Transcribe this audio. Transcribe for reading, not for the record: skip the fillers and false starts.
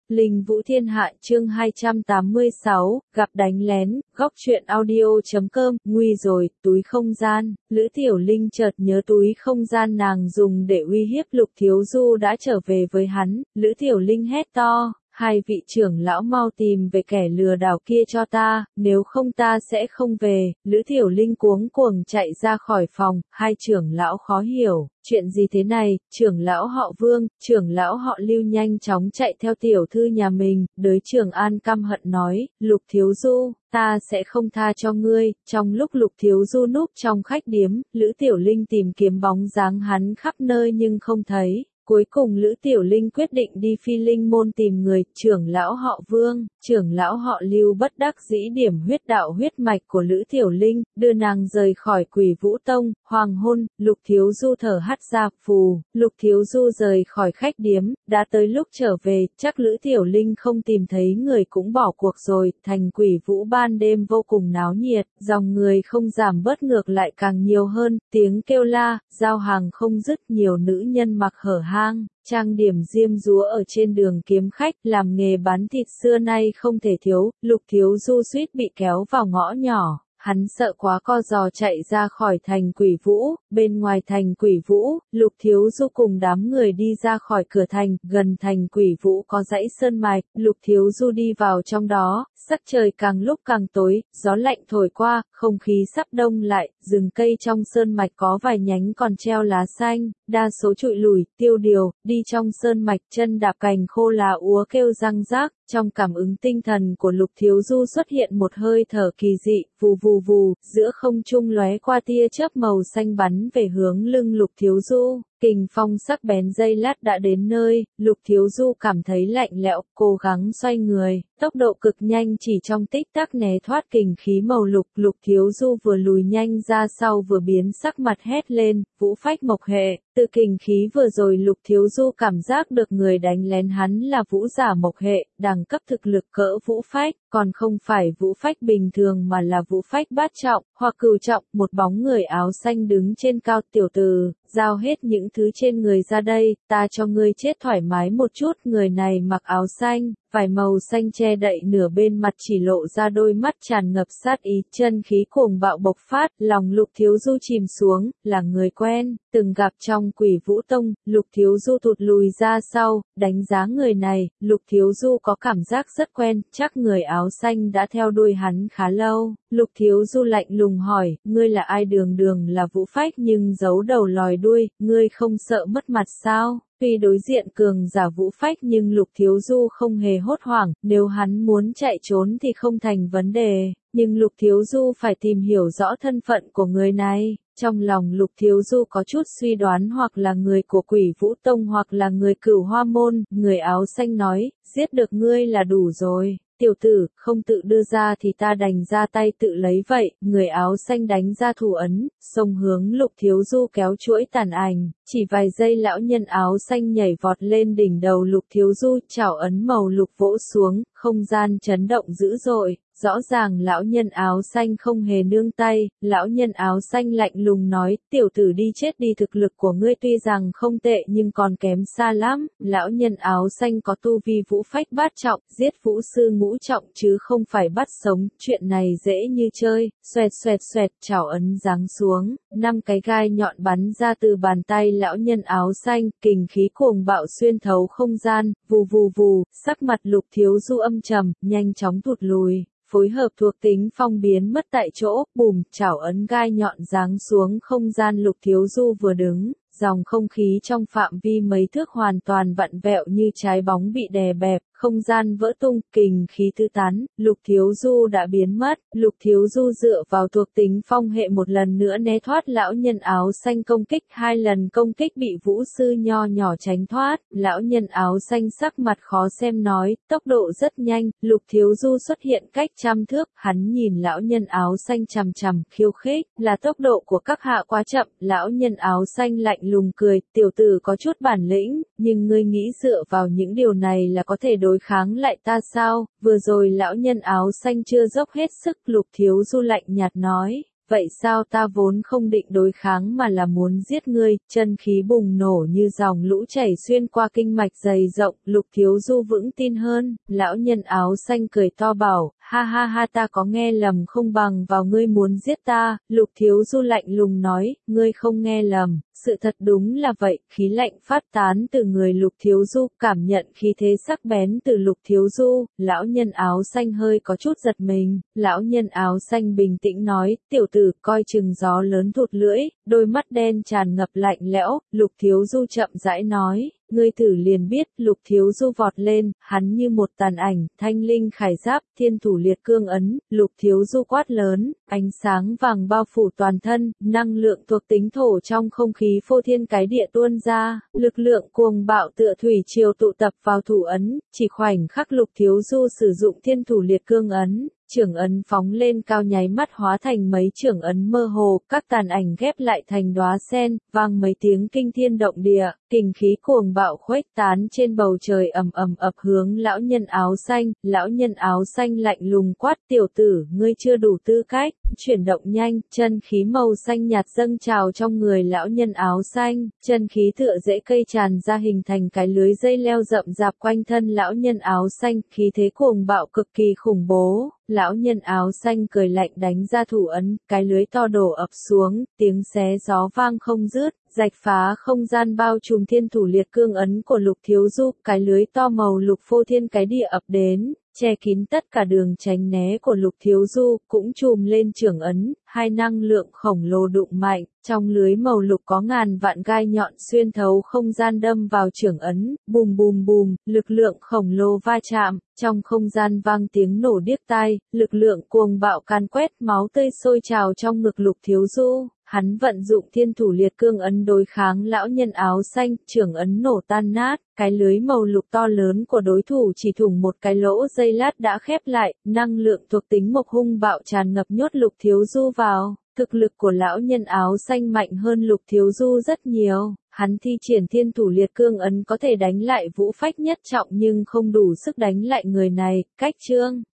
Linh Vũ Thiên Hạ chương 286, gặp đánh lén, góc truyện audio.com, nguy rồi, túi không gian, Lữ Tiểu Linh chợt nhớ túi không gian nàng dùng để uy hiếp Lục Thiếu Du đã trở về với hắn, Lữ Tiểu Linh hét to. Hai vị trưởng lão mau tìm về kẻ lừa đảo kia cho ta, nếu không ta sẽ không về. Lữ Tiểu Linh cuống cuồng chạy ra khỏi phòng, hai trưởng lão khó hiểu, chuyện gì thế này, trưởng lão họ Vương, trưởng lão họ Lưu nhanh chóng chạy theo tiểu thư nhà mình, đới Trường An căm hận nói, Lục Thiếu Du, ta sẽ không tha cho ngươi. Trong lúc Lục Thiếu Du núp trong khách điếm, Lữ Tiểu Linh tìm kiếm bóng dáng hắn khắp nơi nhưng không thấy. Cuối cùng Lữ Tiểu Linh quyết định đi Phi Linh môn tìm người, trưởng lão họ Vương, trưởng lão họ Lưu bất đắc dĩ điểm huyết đạo huyết mạch của Lữ Tiểu Linh, đưa nàng rời khỏi Quỷ Vũ Tông. Hoàng hôn, Lục Thiếu Du thở hắt ra, phù, Lục Thiếu Du rời khỏi khách điếm, đã tới lúc trở về, chắc Lữ Tiểu Linh không tìm thấy người cũng bỏ cuộc rồi. Thành Quỷ Vũ ban đêm vô cùng náo nhiệt, dòng người không giảm bớt ngược lại càng nhiều hơn, tiếng kêu la, giao hàng không dứt, nhiều nữ nhân mặc hở hang, trang điểm diêm dúa ở trên đường kiếm khách, làm nghề bán thịt xưa nay không thể thiếu. Lục Thiếu Du suýt bị kéo vào ngõ nhỏ. Hắn sợ quá co giò chạy ra khỏi thành Quỷ Vũ, bên ngoài thành Quỷ Vũ, Lục Thiếu Du cùng đám người đi ra khỏi cửa thành, gần thành Quỷ Vũ có dãy sơn mạch, Lục Thiếu Du đi vào trong đó, sắc trời càng lúc càng tối, gió lạnh thổi qua, không khí sắp đông lại, rừng cây trong sơn mạch có vài nhánh còn treo lá xanh, đa số trụi lủi, tiêu điều, đi trong sơn mạch chân đạp cành khô lá úa kêu răng rác. Trong cảm ứng tinh thần của Lục Thiếu Du xuất hiện một hơi thở kỳ dị, vù vù vù, giữa không trung lóe qua tia chớp màu xanh bắn về hướng lưng Lục Thiếu Du. Kình phong sắc bén giây lát đã đến nơi, Lục Thiếu Du cảm thấy lạnh lẽo, cố gắng xoay người, tốc độ cực nhanh chỉ trong tích tắc né thoát kình khí màu lục. Lục Thiếu Du vừa lùi nhanh ra sau vừa biến sắc mặt hét lên, vũ phách mộc hệ. Từ kình khí vừa rồi Lục Thiếu Du cảm giác được người đánh lén hắn là vũ giả mộc hệ, đẳng cấp thực lực cỡ vũ phách, còn không phải vũ phách bình thường mà là vũ phách bát trọng, hoặc cửu trọng. Một bóng người áo xanh đứng trên cao, tiểu tử, giao hết những thứ trên người ra đây, ta cho ngươi chết thoải mái một chút. Người này mặc áo xanh, vải màu xanh che đậy nửa bên mặt, chỉ lộ ra đôi mắt tràn ngập sát ý, chân khí cuồng bạo bộc phát. Lòng Lục Thiếu Du chìm xuống, là người quen, từng gặp trong Quỷ Vũ Tông. Lục Thiếu Du thụt lùi ra sau, đánh giá người này, Lục Thiếu Du có cảm giác rất quen, chắc người áo xanh đã theo đuôi hắn khá lâu. Lục Thiếu Du lạnh lùng hỏi, ngươi là ai? Đường đường là vũ phách nhưng giấu đầu lòi đuôi, ngươi không sợ mất mặt sao? Tuy đối diện cường giả vũ phách nhưng Lục Thiếu Du không hề hốt hoảng, nếu hắn muốn chạy trốn thì không thành vấn đề, nhưng Lục Thiếu Du phải tìm hiểu rõ thân phận của người này. Trong lòng Lục Thiếu Du có chút suy đoán, hoặc là người của Quỷ Vũ Tông hoặc là người Cửu Hoa Môn. Người áo xanh nói, giết được ngươi là đủ rồi. Tiểu tử, không tự đưa ra thì ta đành ra tay tự lấy vậy. Người áo xanh đánh ra thủ ấn, xông hướng Lục Thiếu Du kéo chuỗi tàn ảnh. Chỉ vài giây lão nhân áo xanh nhảy vọt lên đỉnh đầu Lục Thiếu Du, chảo ấn màu lục vỗ xuống, không gian chấn động dữ dội. Rõ ràng lão nhân áo xanh không hề nương tay, lão nhân áo xanh lạnh lùng nói, tiểu tử đi chết đi, thực lực của ngươi tuy rằng không tệ nhưng còn kém xa lắm. Lão nhân áo xanh có tu vi vũ phách bát trọng, giết vũ sư ngũ trọng chứ không phải bắt sống, chuyện này dễ như chơi. Xoẹt xoẹt xoẹt, chảo ấn giáng xuống, 5 cái gai nhọn bắn ra từ bàn tay lão nhân áo xanh, kình khí cuồng bạo xuyên thấu không gian, vù vù vù. Sắc mặt Lục Thiếu Du âm trầm, nhanh chóng thụt lùi. Phối hợp thuộc tính phong biến mất tại chỗ, bùm, chảo ấn gai nhọn giáng xuống không gian. Lục Thiếu Du vừa đứng, dòng không khí trong phạm vi mấy thước hoàn toàn vặn vẹo như trái bóng bị đè bẹp, không gian vỡ tung, kình khí tứ tán, Lục Thiếu Du đã biến mất. Lục Thiếu Du dựa vào thuộc tính phong hệ một lần nữa né thoát lão nhân áo xanh công kích, 2 lần công kích bị vũ sư nho nhỏ tránh thoát. Lão nhân áo xanh sắc mặt khó xem nói, tốc độ rất nhanh. Lục Thiếu Du xuất hiện cách 100 thước, hắn nhìn lão nhân áo xanh chằm chằm, khiêu khích, là tốc độ của các hạ quá chậm. Lão nhân áo xanh lạnh lùng cười, tiểu tử có chút bản lĩnh, nhưng ngươi nghĩ dựa vào những điều này là có thể đối kháng lại ta sao? Vừa rồi lão nhân áo xanh chưa dốc hết sức. Lục Thiếu Du lạnh nhạt nói, vậy sao ta vốn không định đối kháng mà là muốn giết ngươi, chân khí bùng nổ như dòng lũ chảy xuyên qua kinh mạch dày rộng, Lục Thiếu Du vững tin hơn, lão nhân áo xanh cười to bảo, ha ha ha ta có nghe lầm không bằng vào ngươi muốn giết ta, Lục Thiếu Du lạnh lùng nói, ngươi không nghe lầm, sự thật đúng là vậy, khí lạnh phát tán từ người Lục Thiếu Du, cảm nhận khí thế sắc bén từ Lục Thiếu Du, lão nhân áo xanh hơi có chút giật mình, lão nhân áo xanh bình tĩnh nói, tiểu tử coi chừng gió lớn thụt lưỡi, đôi mắt đen tràn ngập lạnh lẽo, Lục Thiếu Du chậm rãi nói. Ngươi thử liền biết, Lục Thiếu Du vọt lên, hắn như một tàn ảnh, thanh linh khải giáp, thiên thủ liệt cương ấn, Lục Thiếu Du quát lớn, ánh sáng vàng bao phủ toàn thân, năng lượng thuộc tính thổ trong không khí phô thiên cái địa tuôn ra, lực lượng cuồng bạo tựa thủy triều tụ tập vào thủ ấn, chỉ khoảnh khắc Lục Thiếu Du sử dụng thiên thủ liệt cương ấn. Trưởng ấn phóng lên cao nháy mắt hóa thành mấy trưởng ấn mơ hồ, các tàn ảnh ghép lại thành đóa sen, vang mấy tiếng kinh thiên động địa, kình khí cuồng bạo khuếch tán trên bầu trời ầm ầm ập hướng lão nhân áo xanh lạnh lùng quát tiểu tử, ngươi chưa đủ tư cách, chuyển động nhanh, chân khí màu xanh nhạt dâng trào trong người lão nhân áo xanh, chân khí tựa rễ cây tràn ra hình thành cái lưới dây leo rậm rạp quanh thân lão nhân áo xanh, khí thế cuồng bạo cực kỳ khủng bố. Lão nhân áo xanh cười lạnh đánh ra thủ ấn, cái lưới to đổ ập xuống, tiếng xé gió vang không dứt, rạch phá không gian bao trùm thiên thủ liệt cương ấn của Lục Thiếu Du, cái lưới to màu lục phô thiên cái địa ập đến, che kín tất cả đường tránh né của Lục Thiếu Du, cũng trùm lên trưởng ấn, hai năng lượng khổng lồ đụng mạnh, trong lưới màu lục có ngàn vạn gai nhọn xuyên thấu không gian đâm vào trưởng ấn, bùm bùm bùm, lực lượng khổng lồ va chạm, trong không gian vang tiếng nổ điếc tai, lực lượng cuồng bạo can quét, máu tươi sôi trào trong ngực Lục Thiếu Du. Hắn vận dụng thiên thủ liệt cương ấn đối kháng lão nhân áo xanh, trưởng ấn nổ tan nát, cái lưới màu lục to lớn của đối thủ chỉ thủng một cái lỗ giây lát đã khép lại, năng lượng thuộc tính mộc hung bạo tràn ngập nhốt Lục Thiếu Du vào. Thực lực của lão nhân áo xanh mạnh hơn Lục Thiếu Du rất nhiều, hắn thi triển thiên thủ liệt cương ấn có thể đánh lại vũ phách nhất trọng nhưng không đủ sức đánh lại người này, cách chương.